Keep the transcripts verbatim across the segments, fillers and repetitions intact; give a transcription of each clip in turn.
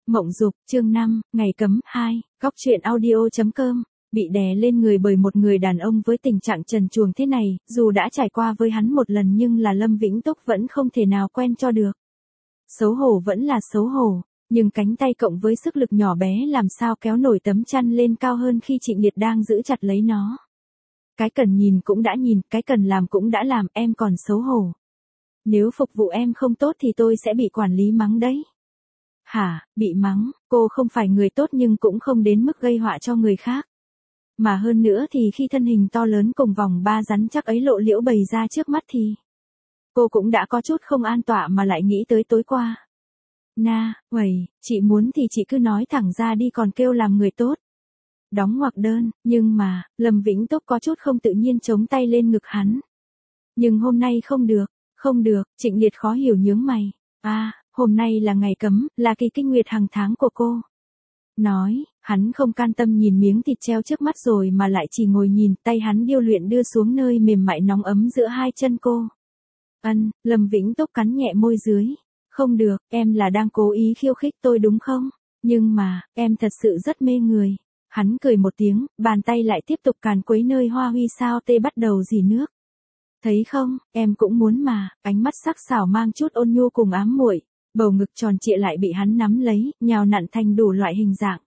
Mộng Dục, chương năm, ngày cấm, hai, góc truyện audio chấm com. Bị đè lên người bởi một người đàn ông với tình trạng trần truồng thế này, dù đã trải qua với hắn một lần nhưng là Lâm Vĩnh Túc vẫn không thể nào quen cho được. Xấu hổ vẫn là xấu hổ, nhưng cánh tay cộng với sức lực nhỏ bé làm sao kéo nổi tấm chăn lên cao hơn khi Trịnh Liệt đang giữ chặt lấy nó. Cái cần nhìn cũng đã nhìn, cái cần làm cũng đã làm, em còn xấu hổ. Nếu phục vụ em không tốt thì tôi sẽ bị quản lý mắng đấy. Hả, bị mắng, cô không phải người tốt nhưng cũng không đến mức gây họa cho người khác. Mà hơn nữa thì khi thân hình to lớn cùng vòng ba rắn chắc ấy lộ liễu bày ra trước mắt thì cô cũng đã có chút không an tọa mà lại nghĩ tới tối qua. Na, uầy, chị muốn thì chị cứ nói thẳng ra đi còn kêu làm người tốt. Đóng ngoặc đơn, nhưng mà, Lâm Vĩnh Túc có chút không tự nhiên chống tay lên ngực hắn. Nhưng hôm nay không được, không được, Trịnh Liệt khó hiểu nhướng mày. À, hôm nay là ngày cấm, là kỳ kinh nguyệt hàng tháng của cô. Nói, hắn không can tâm nhìn miếng thịt treo trước mắt rồi mà lại chỉ ngồi nhìn, tay hắn điêu luyện đưa xuống nơi mềm mại nóng ấm giữa hai chân cô. Ân, Lâm Vĩnh Túc cắn nhẹ môi dưới. Không được, em là đang cố ý khiêu khích tôi đúng không? Nhưng mà, em thật sự rất mê người. Hắn cười một tiếng, bàn tay lại tiếp tục càn quấy nơi hoa huy sao tê bắt đầu rỉ nước. Thấy không, em cũng muốn mà, ánh mắt sắc sảo mang chút ôn nhu cùng ám muội, bầu ngực tròn trịa lại bị hắn nắm lấy, nhào nặn thành đủ loại hình dạng.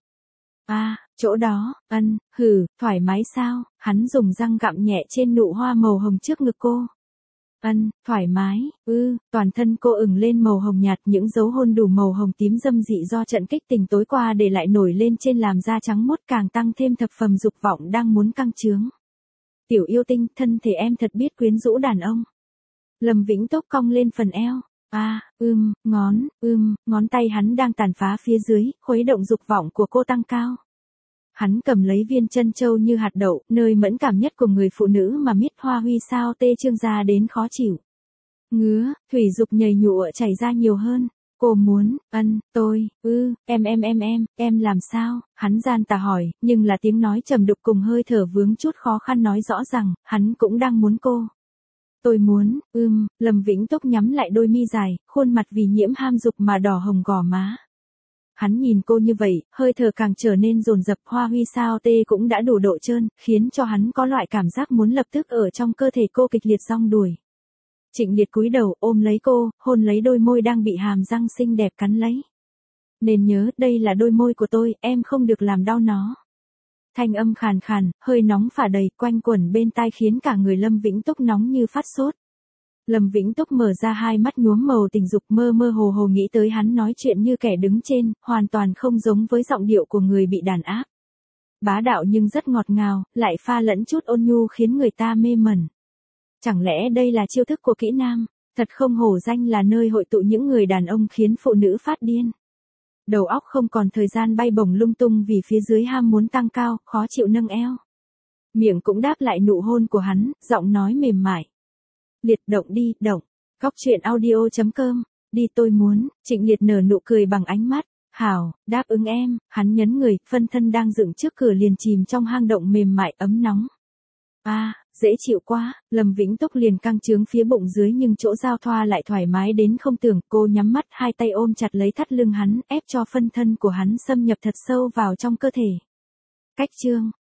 À, chỗ đó, ân, hừ, thoải mái sao, hắn dùng răng gặm nhẹ trên nụ hoa màu hồng trước ngực cô. Ân, thoải mái, ư, toàn thân cô ửng lên màu hồng nhạt, những dấu hôn đủ màu hồng tím dâm dị do trận kích tình tối qua để lại nổi lên trên làn da trắng muốt càng tăng thêm thập phần dục vọng đang muốn căng trướng. Tiểu yêu tinh, thân thể em thật biết quyến rũ đàn ông. Lâm Vĩnh Túc cong lên phần eo. À, ưm, ngón, ưm, ngón tay hắn đang tàn phá phía dưới, khuấy động dục vọng của cô tăng cao. Hắn cầm lấy viên chân châu như hạt đậu, nơi mẫn cảm nhất của người phụ nữ mà miết hoa huy sao tê trương ra đến khó chịu. Ngứa, thủy dục nhầy nhụa chảy ra nhiều hơn. Cô muốn, ân, tôi, ư, em em em em, em làm sao? Hắn gian tà hỏi, nhưng là tiếng nói trầm đục cùng hơi thở vướng chút khó khăn nói rõ rằng, hắn cũng đang muốn cô. Tôi muốn, ưm, Lâm Vĩnh Túc nhắm lại đôi mi dài, khuôn mặt vì nhiễm ham dục mà đỏ hồng gò má. Hắn nhìn cô như vậy, hơi thở càng trở nên dồn dập, hoa huy sao tê cũng đã đủ độ trơn, khiến cho hắn có loại cảm giác muốn lập tức ở trong cơ thể cô kịch liệt rong đuổi. Trịnh Liệt cúi đầu ôm lấy cô, hôn lấy đôi môi đang bị hàm răng xinh đẹp cắn lấy. Nên nhớ, đây là đôi môi của tôi, em không được làm đau nó. Thanh âm khàn khàn, hơi nóng phả đầy, quanh quẩn bên tai khiến cả người Lâm Vĩnh Túc nóng như phát sốt. Lâm Vĩnh Túc mở ra hai mắt nhuốm màu tình dục, mơ mơ hồ hồ nghĩ tới hắn nói chuyện như kẻ đứng trên, hoàn toàn không giống với giọng điệu của người bị đàn áp. Bá đạo nhưng rất ngọt ngào, lại pha lẫn chút ôn nhu khiến người ta mê mẩn. Chẳng lẽ đây là chiêu thức của kỹ nam? Thật không hổ danh là nơi hội tụ những người đàn ông khiến phụ nữ phát điên. Đầu óc không còn thời gian bay bổng lung tung vì phía dưới ham muốn tăng cao, khó chịu nâng eo. Miệng cũng đáp lại nụ hôn của hắn, giọng nói mềm mại. Liệt, động đi, động. Góc truyện audio chấm com. Đi, tôi muốn. Trịnh Liệt nở nụ cười bằng ánh mắt. Hảo, đáp ứng em. Hắn nhấn người, phân thân đang dựng trước cửa liền chìm trong hang động mềm mại ấm nóng. À, dễ chịu quá. Lâm Vĩnh Túc liền căng trướng phía bụng dưới nhưng chỗ giao thoa lại thoải mái đến không tưởng. Cô nhắm mắt, hai tay ôm chặt lấy thắt lưng hắn, ép cho phân thân của hắn xâm nhập thật sâu vào trong cơ thể. Cách chương.